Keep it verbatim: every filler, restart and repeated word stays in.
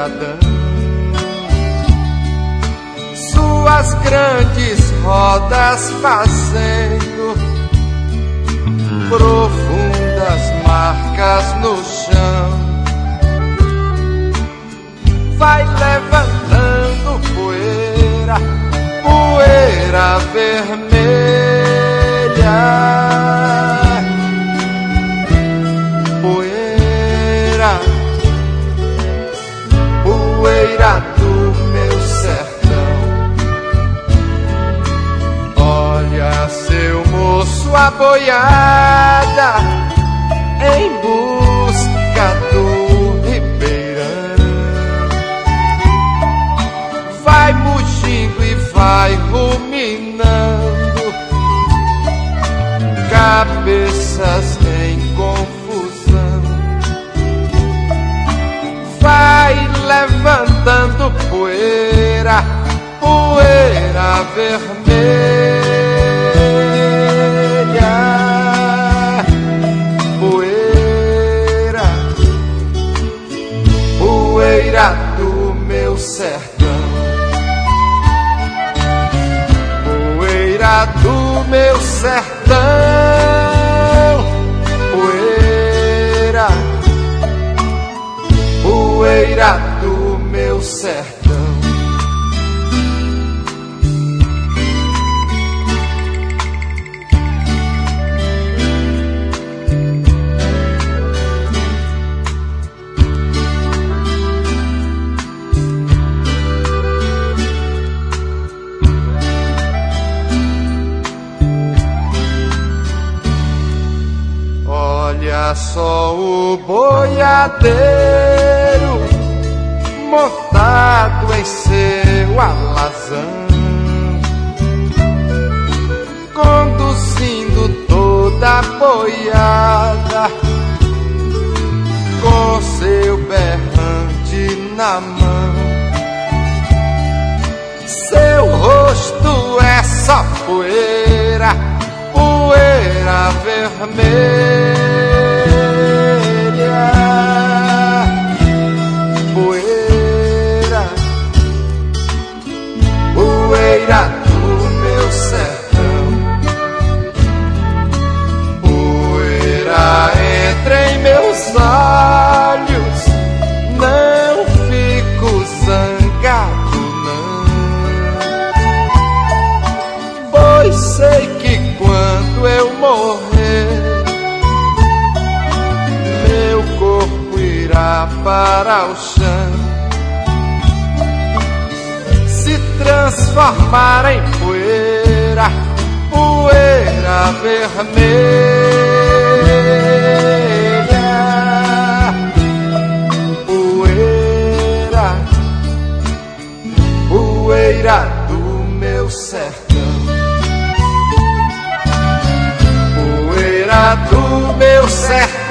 Adão. Suas grandes rodas fazendo profundas marcas no chão, vai levantando poeira, poeira vermelha, poeira, poeira do meu sertão. Olha, seu moço, a boiada em busca do ribeirão, vai mugindo e vai ruminando, cabeças em confusão, vai levantando poeira, poeira vermelha, poeira, poeira do meu sertão, poeira do meu sertão, poeira, poeira do meu sertão. Olha só o boiadeiro montado em seu alazão, conduzindo toda a boiada com seu berrante na mão. Seu rosto é só poeira, poeira vermelha, poeira, poeira do meu sertão, poeira entra em meus olhos, não fico zangado não, pois sei que quando eu morrer, meu corpo irá para o chão, se transformar em poeira, poeira vermelha, poeira, poeira do meu sertão, poeira do meu sertão,